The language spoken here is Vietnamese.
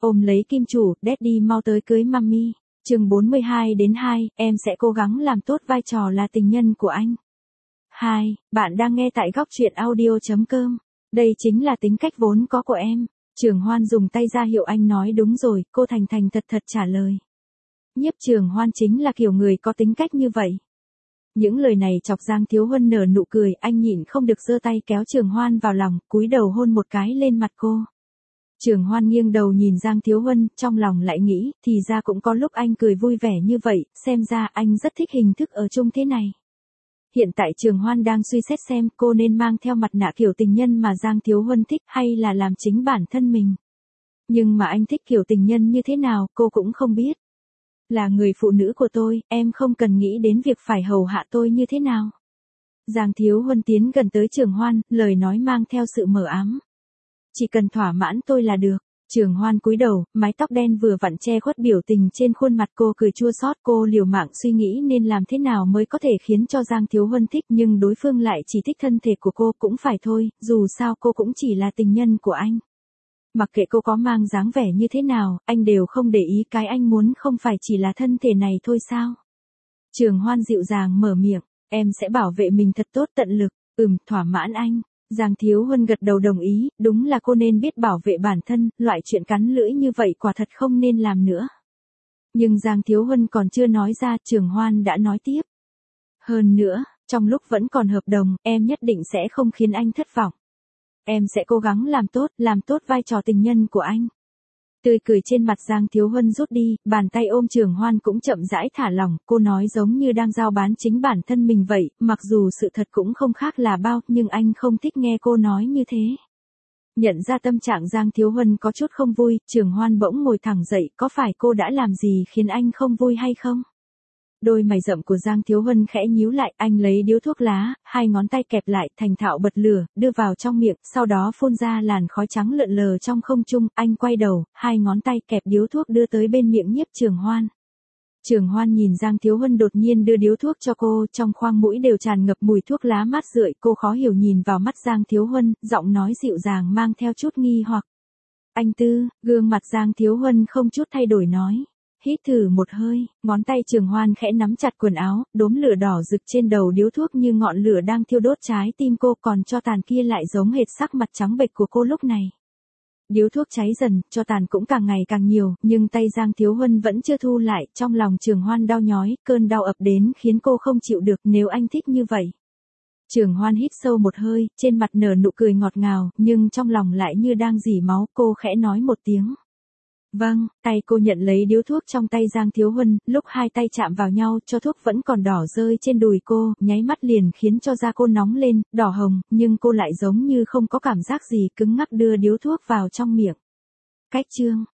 ôm lấy kim chủ, Daddy mau tới cưới Mummy. Chương 42-2, em sẽ cố gắng làm tốt vai trò là tình nhân của anh. 2. Bạn đang nghe tại góc truyện audio.com. Đây chính là tính cách vốn có của em. Trường Hoan dùng tay ra hiệu anh nói đúng rồi, cô thành thành thật thật trả lời. Nhiếp Trường Hoan chính là kiểu người có tính cách như vậy. Những lời này chọc Giang Thiếu Huân nở nụ cười, anh nhịn không được giơ tay kéo Trường Hoan vào lòng, cúi đầu hôn một cái lên mặt cô. Trường Hoan nghiêng đầu nhìn Giang Thiếu Huân, trong lòng lại nghĩ, thì ra cũng có lúc anh cười vui vẻ như vậy, xem ra anh rất thích hình thức ở chung thế này. Hiện tại Trường Hoan đang suy xét xem cô nên mang theo mặt nạ kiểu tình nhân mà Giang Thiếu Huân thích hay là làm chính bản thân mình. Nhưng mà anh thích kiểu tình nhân như thế nào cô cũng không biết. Là người phụ nữ của tôi, em không cần nghĩ đến việc phải hầu hạ tôi như thế nào. Giang Thiếu Huân tiến gần tới Trường Hoan, lời nói mang theo sự mờ ám. Chỉ cần thỏa mãn tôi là được. Trường Hoan cúi đầu, mái tóc đen vừa vặn che khuất biểu tình trên khuôn mặt cô, cười chua xót. Cô liều mạng suy nghĩ nên làm thế nào mới có thể khiến cho Giang Thiếu Huân thích, nhưng đối phương lại chỉ thích thân thể của cô, cũng phải thôi, dù sao cô cũng chỉ là tình nhân của anh. Mặc kệ cô có mang dáng vẻ như thế nào, anh đều không để ý, cái anh muốn không phải chỉ là thân thể này thôi sao? Trường Hoan dịu dàng mở miệng, em sẽ bảo vệ mình thật tốt, tận lực, thỏa mãn anh. Giang Thiếu Huân gật đầu đồng ý, đúng là cô nên biết bảo vệ bản thân, loại chuyện cắn lưỡi như vậy quả thật không nên làm nữa. Nhưng Giang Thiếu Huân còn chưa nói ra, Trường Hoan đã nói tiếp. Hơn nữa, trong lúc vẫn còn hợp đồng, em nhất định sẽ không khiến anh thất vọng. Em sẽ cố gắng làm tốt vai trò tình nhân của anh. Tươi cười trên mặt Giang Thiếu Huân rút đi, bàn tay ôm Trường Hoan cũng chậm rãi thả lỏng, cô nói giống như đang giao bán chính bản thân mình vậy, mặc dù sự thật cũng không khác là bao, nhưng anh không thích nghe cô nói như thế. Nhận ra tâm trạng Giang Thiếu Huân có chút không vui, Trường Hoan bỗng ngồi thẳng dậy, có phải cô đã làm gì khiến anh không vui hay không? Đôi mày rậm của Giang Thiếu Huân khẽ nhíu lại, anh lấy điếu thuốc lá, hai ngón tay kẹp lại, thành thạo bật lửa, đưa vào trong miệng, sau đó phun ra làn khói trắng lượn lờ trong không trung, anh quay đầu, hai ngón tay kẹp điếu thuốc đưa tới bên miệng Nhiếp Trường Hoan. Trường Hoan nhìn Giang Thiếu Huân đột nhiên đưa điếu thuốc cho cô, trong khoang mũi đều tràn ngập mùi thuốc lá mát rượi, cô khó hiểu nhìn vào mắt Giang Thiếu Huân, giọng nói dịu dàng mang theo chút nghi hoặc. Anh Tư, gương mặt Giang Thiếu Huân không chút thay đổi nói. Hít thử một hơi, ngón tay Trường Hoan khẽ nắm chặt quần áo, đốm lửa đỏ rực trên đầu điếu thuốc như ngọn lửa đang thiêu đốt trái tim cô, còn cho tàn kia lại giống hệt sắc mặt trắng bệch của cô lúc này. Điếu thuốc cháy dần, cho tàn cũng càng ngày càng nhiều, nhưng tay Giang Thiếu Huân vẫn chưa thu lại, trong lòng Trường Hoan đau nhói, cơn đau ập đến khiến cô không chịu được, nếu anh thích như vậy. Trường Hoan hít sâu một hơi, trên mặt nở nụ cười ngọt ngào, nhưng trong lòng lại như đang rỉ máu, cô khẽ nói một tiếng. Vâng, tay cô nhận lấy điếu thuốc trong tay Giang Thiếu Huân, lúc hai tay chạm vào nhau, cho thuốc vẫn còn đỏ rơi trên đùi cô, nháy mắt liền khiến cho da cô nóng lên, đỏ hồng, nhưng cô lại giống như không có cảm giác gì, cứng ngắc đưa điếu thuốc vào trong miệng. Cách chương